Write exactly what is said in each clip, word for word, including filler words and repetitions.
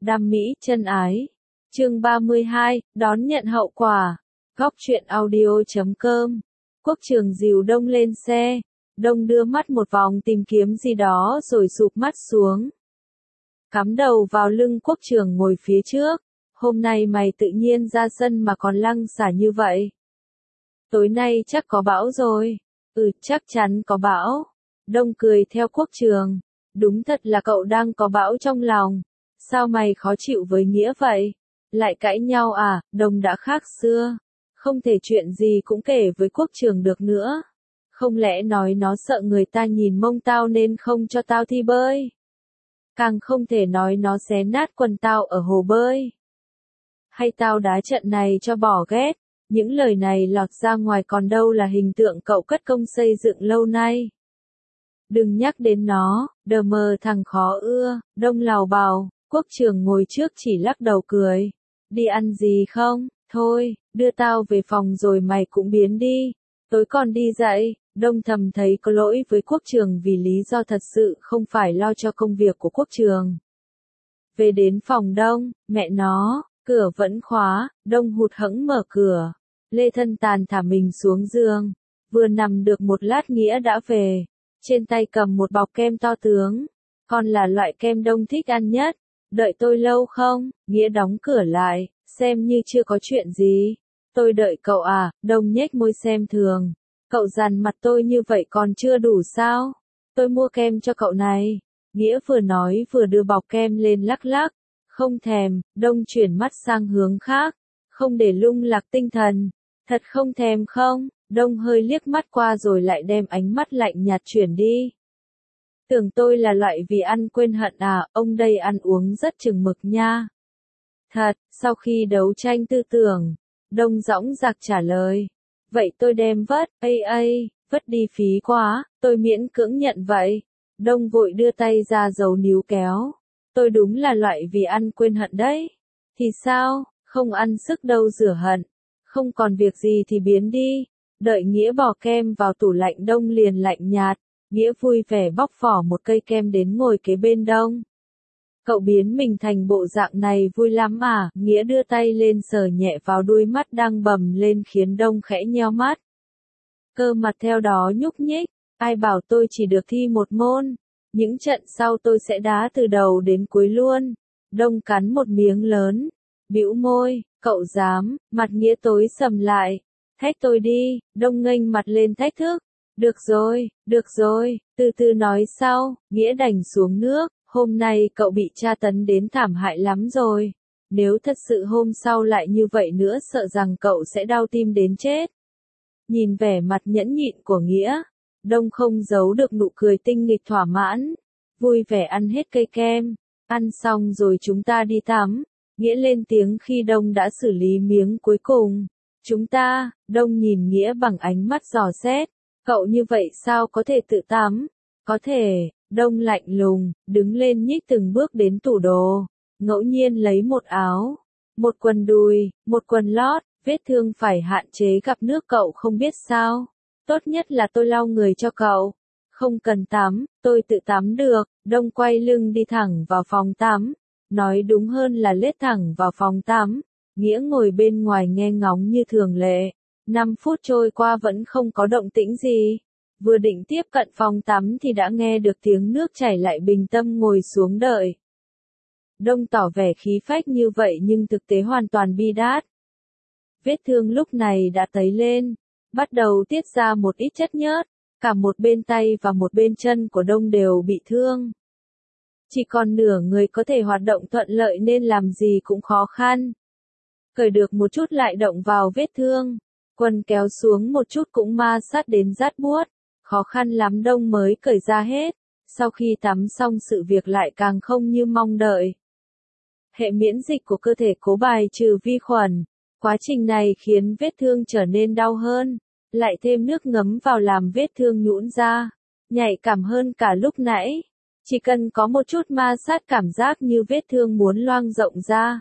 Đam mỹ chân ái. Chương ba mươi hai, đón nhận hậu quả. Góc truyện audio chấm com. Quốc Trường dìu Đông lên xe. Đông đưa mắt một vòng tìm kiếm gì đó rồi sụp mắt xuống. Cắm đầu vào lưng Quốc Trường ngồi phía trước. Hôm nay mày tự nhiên ra sân mà còn lăng xả như vậy. Tối nay chắc có bão rồi. Ừ, chắc chắn có bão. Đông cười theo Quốc Trường. Đúng thật là cậu đang có bão trong lòng. Sao mày khó chịu với Nghĩa vậy? Lại cãi nhau à? Đông đã khác xưa. Không thể chuyện gì cũng kể với Quốc Trường được nữa. Không lẽ nói nó sợ người ta nhìn mông tao nên không cho tao thi bơi? Càng không thể nói nó xé nát quần tao ở hồ bơi. Hay tao đá trận này cho bỏ ghét. Những lời này lọt ra ngoài còn đâu là hình tượng cậu cất công xây dựng lâu nay. Đừng nhắc đến nó, đờ mờ thằng khó ưa. Đông lào bào. Quốc Trường ngồi trước chỉ lắc đầu cười. Đi ăn gì không? Thôi, đưa tao về phòng rồi mày cũng biến đi. Tối còn đi dậy. Đông thầm thấy có lỗi với Quốc Trường vì lý do thật sự không phải lo cho công việc của Quốc Trường. Về đến phòng Đông, mẹ nó, cửa vẫn khóa, Đông hụt hẫng mở cửa. Lê Thân Tàn thả mình xuống giường. Vừa nằm được một lát Nghĩa đã về. Trên tay cầm một bọc kem to tướng. Con là loại kem Đông thích ăn nhất. Đợi tôi lâu không? Nghĩa đóng cửa lại, xem như chưa có chuyện gì. Tôi đợi cậu à? Đông nhếch môi xem thường. Cậu dằn mặt tôi như vậy còn chưa đủ sao? Tôi mua kem cho cậu này. Nghĩa vừa nói vừa đưa bọc kem lên lắc lắc. Không thèm. Đông chuyển mắt sang hướng khác. Không để lung lạc tinh thần. Thật không thèm không? Đông hơi liếc mắt qua rồi lại đem ánh mắt lạnh nhạt chuyển đi. Tưởng tôi là loại vì ăn quên hận à? Ông đây ăn uống rất chừng mực nha. Thật, sau khi đấu tranh tư tưởng, Đông dõng dạc trả lời. Vậy tôi đem vất, ây ây, vất đi phí quá, tôi miễn cưỡng nhận vậy. Đông vội đưa tay ra giấu níu kéo. Tôi đúng là loại vì ăn quên hận đấy. Thì sao, không ăn sức đâu rửa hận. Không còn việc gì thì biến đi. Đợi Nghĩa bỏ kem vào tủ lạnh Đông liền lạnh nhạt. Nghĩa vui vẻ bóc vỏ một cây kem đến ngồi kế bên Đông. Cậu biến mình thành bộ dạng này vui lắm à? Nghĩa đưa tay lên sờ nhẹ vào đuôi mắt đang bầm lên khiến Đông khẽ nheo mắt. Cơ mặt theo đó nhúc nhích. Ai bảo tôi chỉ được thi một môn. Những trận sau tôi sẽ đá từ đầu đến cuối luôn. Đông cắn một miếng lớn. Bĩu môi, cậu dám, mặt Nghĩa tối sầm lại. Thách tôi đi. Đông nghênh mặt lên thách thức. Được rồi, được rồi, từ từ nói sau. Nghĩa đành xuống nước. Hôm nay cậu bị tra tấn đến thảm hại lắm rồi. Nếu thật sự hôm sau lại như vậy nữa sợ rằng cậu sẽ đau tim đến chết. Nhìn vẻ mặt nhẫn nhịn của Nghĩa, Đông không giấu được nụ cười tinh nghịch thỏa mãn. Vui vẻ ăn hết cây kem. Ăn xong rồi chúng ta đi tắm. Nghĩa lên tiếng khi Đông đã xử lý miếng cuối cùng. Chúng ta, Đông nhìn Nghĩa bằng ánh mắt dò xét. Cậu như vậy sao có thể tự tắm? Có thể. Đông lạnh lùng, đứng lên nhích từng bước đến tủ đồ. Ngẫu nhiên lấy một áo, một quần đùi, một quần lót. Vết thương phải hạn chế gặp nước cậu không biết sao. Tốt nhất là tôi lau người cho cậu. Không cần tắm, tôi tự tắm được. Đông quay lưng đi thẳng vào phòng tắm. Nói đúng hơn là lết thẳng vào phòng tắm. Nghĩa ngồi bên ngoài nghe ngóng như thường lệ. Năm phút trôi qua vẫn không có động tĩnh gì. Vừa định tiếp cận phòng tắm thì đã nghe được tiếng nước chảy lại bình tâm ngồi xuống đợi. Đông tỏ vẻ khí phách như vậy nhưng thực tế hoàn toàn bi đát. Vết thương lúc này đã tấy lên, bắt đầu tiết ra một ít chất nhớt, cả một bên tay và một bên chân của Đông đều bị thương. Chỉ còn nửa người có thể hoạt động thuận lợi nên làm gì cũng khó khăn. Cởi được một chút lại động vào vết thương, quần kéo xuống một chút cũng ma sát đến rát buốt. Khó khăn lắm Đông mới cởi ra hết. Sau khi tắm xong sự việc lại càng không như mong đợi. Hệ miễn dịch của cơ thể cố bài trừ vi khuẩn. Quá trình này khiến vết thương trở nên đau hơn. Lại thêm nước ngấm vào làm vết thương nhũn ra. Nhạy cảm hơn cả lúc nãy. Chỉ cần có một chút ma sát cảm giác như vết thương muốn loang rộng ra.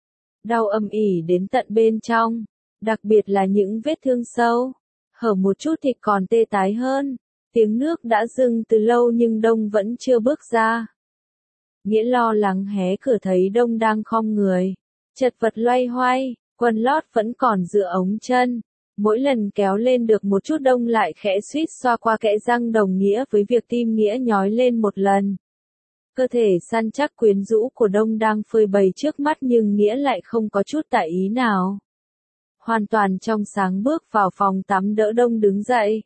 Đau âm ỉ đến tận bên trong. Đặc biệt là những vết thương sâu. Hở một chút thì còn tê tái hơn. Tiếng nước đã dừng từ lâu nhưng Đông vẫn chưa bước ra. Nghĩa lo lắng hé cửa thấy Đông đang khom người, chật vật loay hoay, quần lót vẫn còn dựa ống chân. Mỗi lần kéo lên được một chút Đông lại khẽ suýt xoa qua kẽ răng đồng nghĩa với việc tim Nghĩa nhói lên một lần. Cơ thể săn chắc quyến rũ của Đông đang phơi bày trước mắt nhưng Nghĩa lại không có chút tại ý nào. Hoàn toàn trong sáng bước vào phòng tắm đỡ Đông đứng dậy.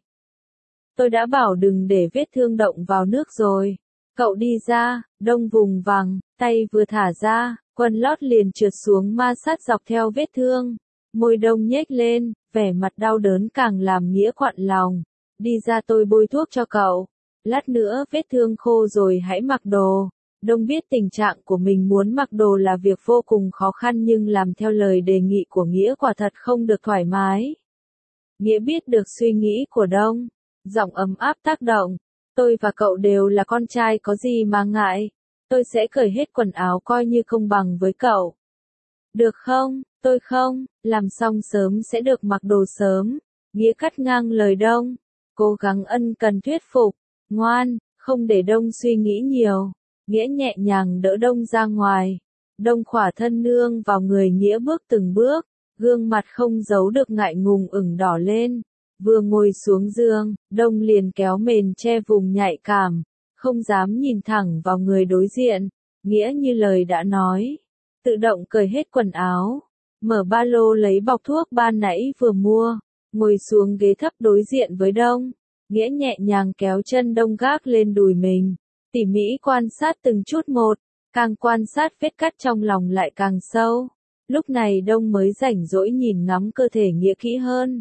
Tôi đã bảo đừng để vết thương động vào nước rồi. Cậu đi ra, Đông vùng vằng, tay vừa thả ra, quần lót liền trượt xuống ma sát dọc theo vết thương. Môi Đông nhếch lên, vẻ mặt đau đớn càng làm Nghĩa quặn lòng. Đi ra tôi bôi thuốc cho cậu. Lát nữa vết thương khô rồi hãy mặc đồ. Đông biết tình trạng của mình muốn mặc đồ là việc vô cùng khó khăn nhưng làm theo lời đề nghị của Nghĩa quả thật không được thoải mái. Nghĩa biết được suy nghĩ của Đông. Giọng ấm áp tác động. Tôi và cậu đều là con trai có gì mà ngại. Tôi sẽ cởi hết quần áo coi như công bằng với cậu. Được không, tôi không, làm xong sớm sẽ được mặc đồ sớm. Nghĩa cắt ngang lời Đông. Cố gắng ân cần thuyết phục. Ngoan, không để Đông suy nghĩ nhiều. Nghĩa nhẹ nhàng đỡ Đông ra ngoài. Đông khỏa thân nương vào người Nghĩa bước từng bước. Gương mặt không giấu được ngại ngùng ửng đỏ lên. Vừa ngồi xuống giường, Đông liền kéo mền che vùng nhạy cảm. Không dám nhìn thẳng vào người đối diện. Nghĩa như lời đã nói. Tự động cởi hết quần áo. Mở ba lô lấy bọc thuốc ban nãy vừa mua. Ngồi xuống ghế thấp đối diện với Đông. Nghĩa nhẹ nhàng kéo chân Đông gác lên đùi mình. Tỉ mỉ quan sát từng chút một. Càng quan sát vết cắt trong lòng lại càng sâu. Lúc này Đông mới rảnh rỗi nhìn ngắm cơ thể Nghĩa kỹ hơn.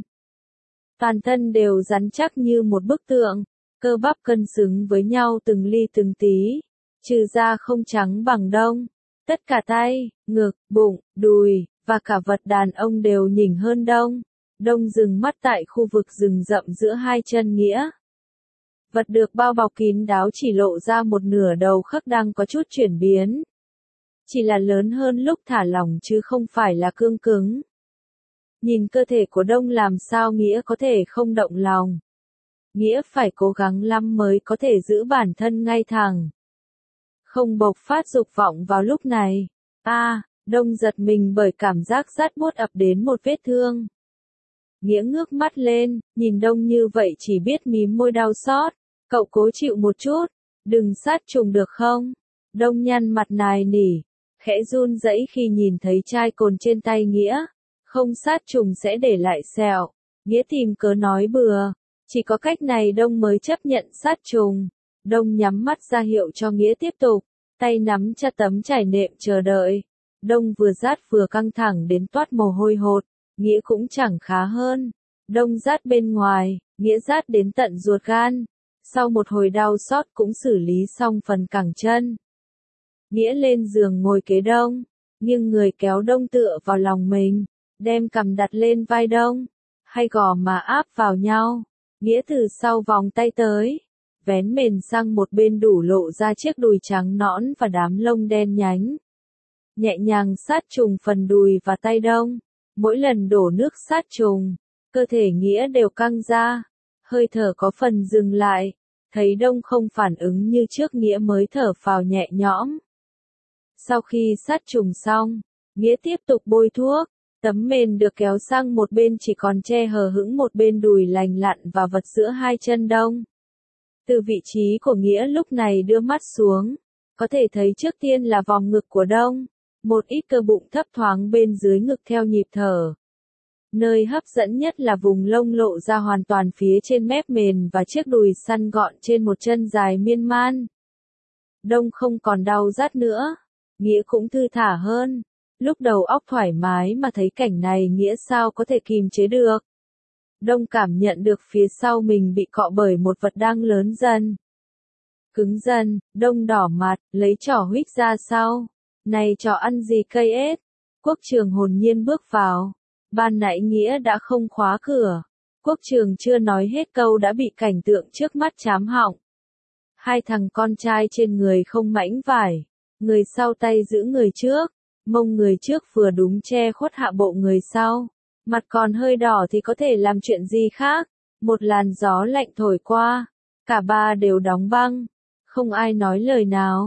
Toàn thân đều rắn chắc như một bức tượng. Cơ bắp cân xứng với nhau từng ly từng tí. Trừ da không trắng bằng Đông. Tất cả tay, ngực, bụng, đùi, và cả vật đàn ông đều nhỉnh hơn Đông. Đông dừng mắt tại khu vực rừng rậm giữa hai chân Nghĩa. Vật được bao bọc kín đáo chỉ lộ ra một nửa đầu khắc đang có chút chuyển biến. Chỉ là lớn hơn lúc thả lỏng chứ không phải là cương cứng. Nhìn cơ thể của Đông làm sao Nghĩa có thể không động lòng. Nghĩa phải cố gắng lắm mới có thể giữ bản thân ngay thẳng. Không bộc phát dục vọng vào lúc này. A, à, Đông giật mình bởi cảm giác rát buốt ập đến một vết thương. Nghĩa ngước mắt lên, nhìn Đông như vậy chỉ biết mím môi đau xót. Cậu cố chịu một chút, đừng sát trùng được không? Đông nhăn mặt nài nỉ, khẽ run rẩy khi nhìn thấy chai cồn trên tay Nghĩa. Không sát trùng sẽ để lại sẹo. Nghĩa tìm cớ nói bừa. Chỉ có cách này Đông mới chấp nhận sát trùng. Đông nhắm mắt ra hiệu cho Nghĩa tiếp tục. Tay nắm chặt tấm trải nệm chờ đợi. Đông vừa rát vừa căng thẳng đến toát mồ hôi hột. Nghĩa cũng chẳng khá hơn. Đông rát bên ngoài, Nghĩa rát đến tận ruột gan. Sau một hồi đau xót cũng xử lý xong phần cẳng chân. Nghĩa lên giường ngồi kế Đông. Nhưng người kéo Đông tựa vào lòng mình. Đem cằm đặt lên vai Đông. Hai gò má áp vào nhau. Nghĩa từ sau vòng tay tới. Vén mền sang một bên đủ lộ ra chiếc đùi trắng nõn và đám lông đen nhánh. Nhẹ nhàng sát trùng phần đùi và tay Đông. Mỗi lần đổ nước sát trùng, cơ thể Nghĩa đều căng ra. Hơi thở có phần dừng lại. Thấy Đông không phản ứng như trước Nghĩa mới thở phào nhẹ nhõm. Sau khi sát trùng xong, Nghĩa tiếp tục bôi thuốc. Tấm mền được kéo sang một bên chỉ còn che hờ hững một bên đùi lành lặn và vật giữa hai chân Đông. Từ vị trí của Nghĩa lúc này đưa mắt xuống, có thể thấy trước tiên là vòng ngực của Đông, một ít cơ bụng thấp thoáng bên dưới ngực theo nhịp thở. Nơi hấp dẫn nhất là vùng lông lộ ra hoàn toàn phía trên mép mền và chiếc đùi săn gọn trên một chân dài miên man. Đông không còn đau rát nữa, Nghĩa cũng thư thả hơn. Lúc đầu óc thoải mái mà thấy cảnh này Nghĩa sao có thể kìm chế được. Đông cảm nhận được phía sau mình bị cọ bởi một vật đang lớn dần. Cứng dần, Đông đỏ mặt, lấy trỏ huých ra sau. Này trò ăn gì cây ếch? Quốc Trường hồn nhiên bước vào. Ban nãy Nghĩa đã không khóa cửa. Quốc Trường chưa nói hết câu đã bị cảnh tượng trước mắt chám họng. Hai thằng con trai trên người không mảnh vải. Người sau tay giữ người trước. Mông người trước vừa đúng che khuất hạ bộ người sau. Mặt còn hơi đỏ thì có thể làm chuyện gì khác. Một làn gió lạnh thổi qua. Cả ba đều đóng băng. Không ai nói lời nào.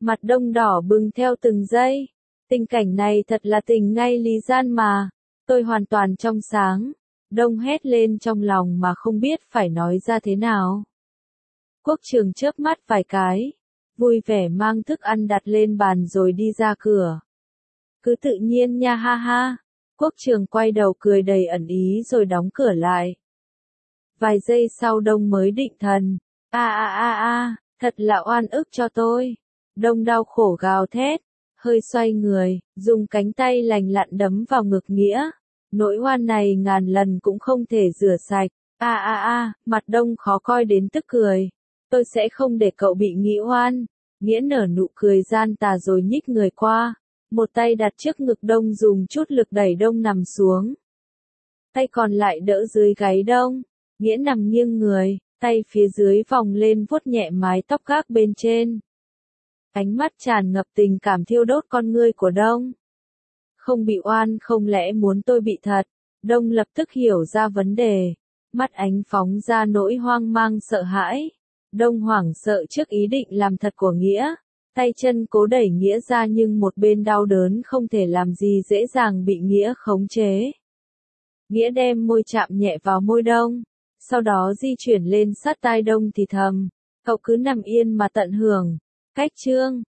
Mặt Đông đỏ bừng theo từng giây. Tình cảnh này thật là tình ngay lý gian mà. Tôi hoàn toàn trong sáng. Đông hét lên trong lòng mà không biết phải nói ra thế nào. Quốc Trường chớp mắt vài cái, vui vẻ mang thức ăn đặt lên bàn rồi đi ra cửa. Cứ tự nhiên nha ha ha. Quốc Trường quay đầu cười đầy ẩn ý rồi đóng cửa lại. Vài giây sau Đông mới định thần. A a a a, thật là oan ức cho tôi. Đông đau khổ gào thét, hơi xoay người, dùng cánh tay lành lặn đấm vào ngực Nghĩa. Nỗi oan này ngàn lần cũng không thể rửa sạch. A a a, mặt Đông khó coi đến tức cười. Tôi sẽ không để cậu bị nghĩ oan. Nghĩa nở nụ cười gian tà rồi nhích người qua. Một tay đặt trước ngực Đông dùng chút lực đẩy Đông nằm xuống. Tay còn lại đỡ dưới gáy Đông. Nghĩa nằm nghiêng người, tay phía dưới vòng lên vuốt nhẹ mái tóc gác bên trên. Ánh mắt tràn ngập tình cảm thiêu đốt con ngươi của Đông. Không bị oan không lẽ muốn tôi bị thật? Đông lập tức hiểu ra vấn đề. Mắt ánh phóng ra nỗi hoang mang sợ hãi. Đông hoảng sợ trước ý định làm thật của Nghĩa. Tay chân cố đẩy Nghĩa ra nhưng một bên đau đớn không thể làm gì dễ dàng bị Nghĩa khống chế. Nghĩa đem môi chạm nhẹ vào môi Đông. Sau đó di chuyển lên sát tai Đông thì thầm. Cậu cứ nằm yên mà tận hưởng. Cách chương